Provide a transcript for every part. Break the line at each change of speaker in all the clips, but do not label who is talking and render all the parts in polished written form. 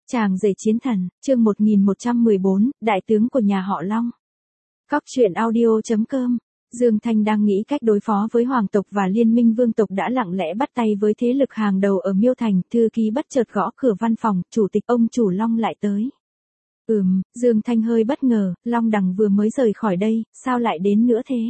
Chàng rể chiến thần, chương 1114, đại tướng của nhà họ Long. Cóc truyện audio.com. Dương Thanh đang nghĩ cách đối phó với hoàng tộc và liên minh vương tộc đã lặng lẽ bắt tay với thế lực hàng đầu ở Miêu Thành, thư ký bất chợt gõ cửa văn phòng, chủ tịch ông chủ Long lại tới. Dương Thanh hơi bất ngờ, Long Đằng vừa mới rời khỏi đây, sao lại đến nữa thế?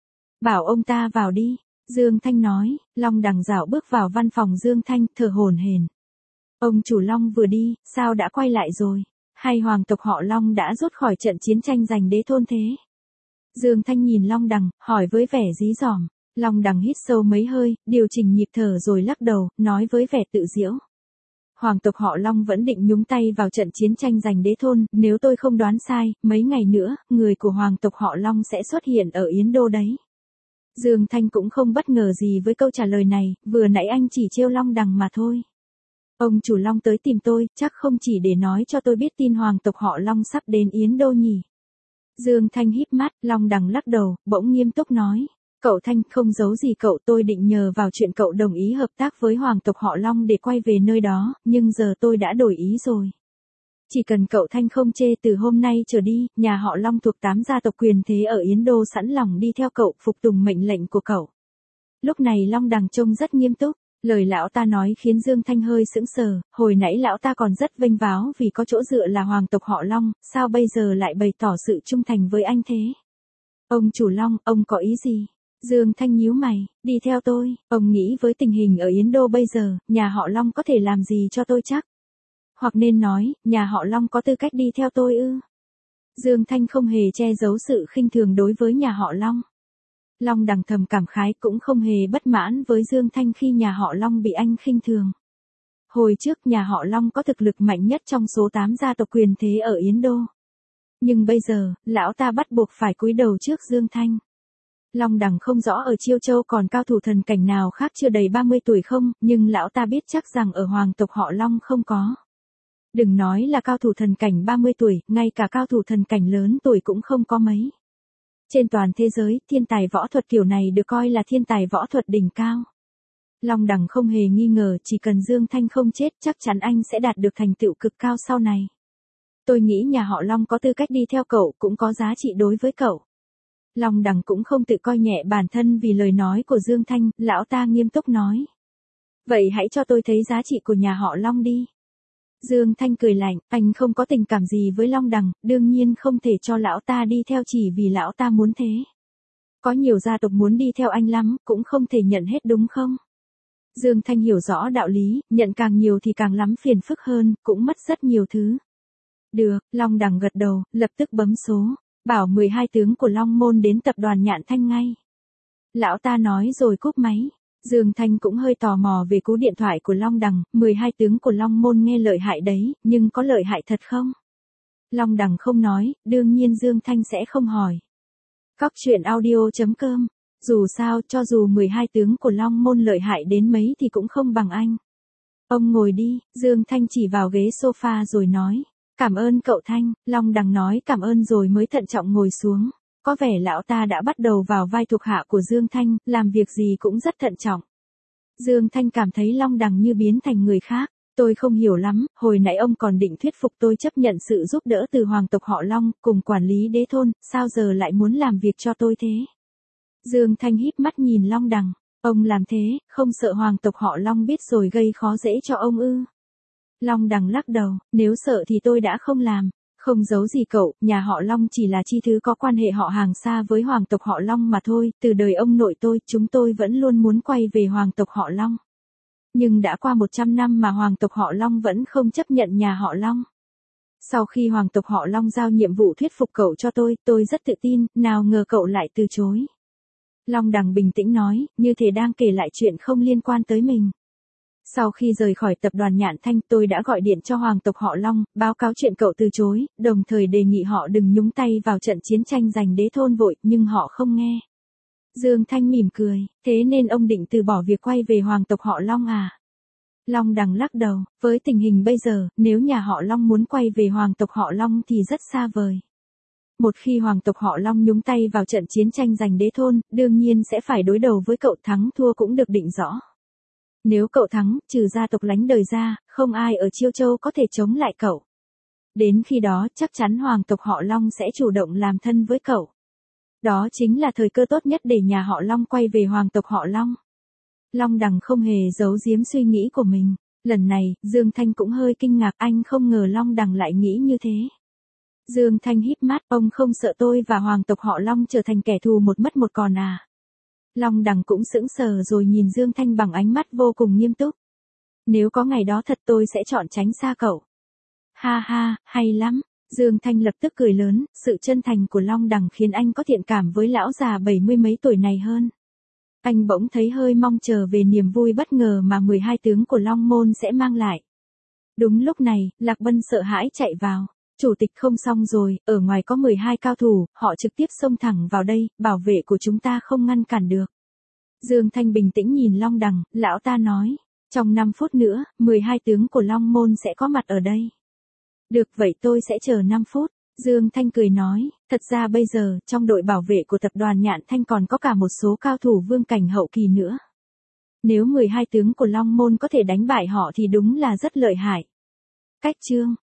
Bảo ông ta vào đi, Dương Thanh nói. Long Đằng dạo bước vào văn phòng Dương Thanh, thở hổn hển. Ông chủ Long vừa đi, sao đã quay lại rồi? Hay hoàng tộc họ Long đã rút khỏi trận chiến tranh giành đế thôn thế? Dương Thanh nhìn Long Đằng, hỏi với vẻ dí dỏm. Long Đằng hít sâu mấy hơi, điều chỉnh nhịp thở rồi lắc đầu, nói với vẻ tự giễu. Hoàng tộc họ Long vẫn định nhúng tay vào trận chiến tranh giành đế thôn, nếu tôi không đoán sai, mấy ngày nữa, người của hoàng tộc họ Long sẽ xuất hiện ở Yến Đô đấy. Dương Thanh cũng không bất ngờ gì với câu trả lời này, vừa nãy anh chỉ trêu Long Đằng mà thôi. Ông chủ Long tới tìm tôi, chắc không chỉ để nói cho tôi biết tin hoàng tộc họ Long sắp đến Yến Đô nhỉ. Dương Thanh híp mắt, Long Đằng lắc đầu, bỗng nghiêm túc nói. Cậu Thanh, không giấu gì cậu, tôi định nhờ vào chuyện cậu đồng ý hợp tác với hoàng tộc họ Long để quay về nơi đó, nhưng giờ tôi đã đổi ý rồi. Chỉ cần cậu Thanh không chê, từ hôm nay trở đi, nhà họ Long thuộc 8 gia tộc quyền thế ở Yến Đô sẵn lòng đi theo cậu, phục tùng mệnh lệnh của cậu. Lúc này Long Đằng trông rất nghiêm túc. Lời lão ta nói khiến Dương Thanh hơi sững sờ, hồi nãy lão ta còn rất vênh váo vì có chỗ dựa là hoàng tộc họ Long, sao bây giờ lại bày tỏ sự trung thành với anh thế? Ông chủ Long, ông có ý gì? Dương Thanh nhíu mày, đi theo tôi, ông nghĩ với tình hình ở Yến Đô bây giờ, nhà họ Long có thể làm gì cho tôi chắc? Hoặc nên nói, nhà họ Long có tư cách đi theo tôi ư? Dương Thanh không hề che giấu sự khinh thường đối với nhà họ Long. Long Đằng thầm cảm khái, cũng không hề bất mãn với Dương Thanh khi nhà họ Long bị anh khinh thường. Hồi trước nhà họ Long có thực lực mạnh nhất trong số 8 gia tộc quyền thế ở Yến Đô. Nhưng bây giờ, lão ta bắt buộc phải cúi đầu trước Dương Thanh. Long Đằng không rõ ở Chiêu Châu còn cao thủ thần cảnh nào khác chưa đầy 30 tuổi không, nhưng lão ta biết chắc rằng ở hoàng tộc họ Long không có. Đừng nói là cao thủ thần cảnh 30 tuổi, ngay cả cao thủ thần cảnh lớn tuổi cũng không có mấy. Trên toàn thế giới, thiên tài võ thuật kiểu này được coi là thiên tài võ thuật đỉnh cao. Long Đằng không hề nghi ngờ, chỉ cần Dương Thanh không chết, chắc chắn anh sẽ đạt được thành tựu cực cao sau này. Tôi nghĩ nhà họ Long có tư cách đi theo cậu, cũng có giá trị đối với cậu. Long Đằng cũng không tự coi nhẹ bản thân vì lời nói của Dương Thanh, lão ta nghiêm túc nói. Vậy hãy cho tôi thấy giá trị của nhà họ Long đi. Dương Thanh cười lạnh, anh không có tình cảm gì với Long Đằng, đương nhiên không thể cho lão ta đi theo chỉ vì lão ta muốn thế. Có nhiều gia tộc muốn đi theo anh lắm, cũng không thể nhận hết đúng không? Dương Thanh hiểu rõ đạo lý, nhận càng nhiều thì càng lắm phiền phức hơn, cũng mất rất nhiều thứ. Được, Long Đằng gật đầu, lập tức bấm số, bảo 12 tướng của Long Môn đến tập đoàn Nhạn Thanh ngay. Lão ta nói rồi cúp máy. Dương Thanh cũng hơi tò mò về cú điện thoại của Long Đằng, 12 tướng của Long Môn nghe lợi hại đấy, nhưng có lợi hại thật không? Long Đằng không nói, đương nhiên Dương Thanh sẽ không hỏi. Cóc truyện audio.com. Dù sao, cho dù 12 tướng của Long Môn lợi hại đến mấy thì cũng không bằng anh. Ông ngồi đi, Dương Thanh chỉ vào ghế sofa rồi nói. Cảm ơn cậu Thanh, Long Đằng nói cảm ơn rồi mới thận trọng ngồi xuống. Có vẻ lão ta đã bắt đầu vào vai thuộc hạ của Dương Thanh, làm việc gì cũng rất thận trọng. Dương Thanh cảm thấy Long Đằng như biến thành người khác. Tôi không hiểu lắm, hồi nãy ông còn định thuyết phục tôi chấp nhận sự giúp đỡ từ hoàng tộc họ Long, cùng quản lý đế thôn, sao giờ lại muốn làm việc cho tôi thế? Dương Thanh híp mắt nhìn Long Đằng, ông làm thế, không sợ hoàng tộc họ Long biết rồi gây khó dễ cho ông ư? Long Đằng lắc đầu, nếu sợ thì tôi đã không làm. Không giấu gì cậu, nhà họ Long chỉ là chi thứ có quan hệ họ hàng xa với hoàng tộc họ Long mà thôi, từ đời ông nội tôi, chúng tôi vẫn luôn muốn quay về hoàng tộc họ Long. Nhưng đã qua 100 năm mà hoàng tộc họ Long vẫn không chấp nhận nhà họ Long. Sau khi hoàng tộc họ Long giao nhiệm vụ thuyết phục cậu cho tôi rất tự tin, nào ngờ cậu lại từ chối. Long Đằng bình tĩnh nói, như thể đang kể lại chuyện không liên quan tới mình. Sau khi rời khỏi tập đoàn Nhạn Thanh, tôi đã gọi điện cho hoàng tộc họ Long, báo cáo chuyện cậu từ chối, đồng thời đề nghị họ đừng nhúng tay vào trận chiến tranh giành đế thôn vội, nhưng họ không nghe. Dương Thanh mỉm cười, thế nên ông định từ bỏ việc quay về hoàng tộc họ Long à? Long Đằng lắc đầu, với tình hình bây giờ, nếu nhà họ Long muốn quay về hoàng tộc họ Long thì rất xa vời. Một khi hoàng tộc họ Long nhúng tay vào trận chiến tranh giành đế thôn, đương nhiên sẽ phải đối đầu với cậu, thắng thua cũng được định rõ. Nếu cậu thắng, trừ gia tộc lánh đời ra, không ai ở Chiêu Châu có thể chống lại cậu. Đến khi đó chắc chắn hoàng tộc họ Long sẽ chủ động làm thân với cậu. Đó chính là thời cơ tốt nhất để nhà họ Long quay về hoàng tộc họ Long. Long Đằng không hề giấu giếm suy nghĩ của mình. Lần này, Dương Thanh cũng hơi kinh ngạc, anh không ngờ Long Đằng lại nghĩ như thế. Dương Thanh híp mắt, ông không sợ tôi và hoàng tộc họ Long trở thành kẻ thù một mất một còn à? Long Đằng cũng sững sờ rồi nhìn Dương Thanh bằng ánh mắt vô cùng nghiêm túc. Nếu có ngày đó thật tôi sẽ chọn tránh xa cậu. Ha ha, hay lắm. Dương Thanh lập tức cười lớn, sự chân thành của Long Đằng khiến anh có thiện cảm với lão già 70 mấy tuổi này hơn. Anh bỗng thấy hơi mong chờ về niềm vui bất ngờ mà 12 tướng của Long Môn sẽ mang lại. Đúng lúc này, Lạc Bân sợ hãi chạy vào. Chủ tịch không xong rồi, ở ngoài có 12 cao thủ, họ trực tiếp xông thẳng vào đây, bảo vệ của chúng ta không ngăn cản được. Dương Thanh bình tĩnh nhìn Long Đằng, lão ta nói, trong 5 phút nữa, 12 tướng của Long Môn sẽ có mặt ở đây. Được vậy tôi sẽ chờ 5 phút. Dương Thanh cười nói, thật ra bây giờ, trong đội bảo vệ của tập đoàn Nhạn Thanh còn có cả một số cao thủ vương cảnh hậu kỳ nữa. Nếu 12 tướng của Long Môn có thể đánh bại họ thì đúng là rất lợi hại. Cách chương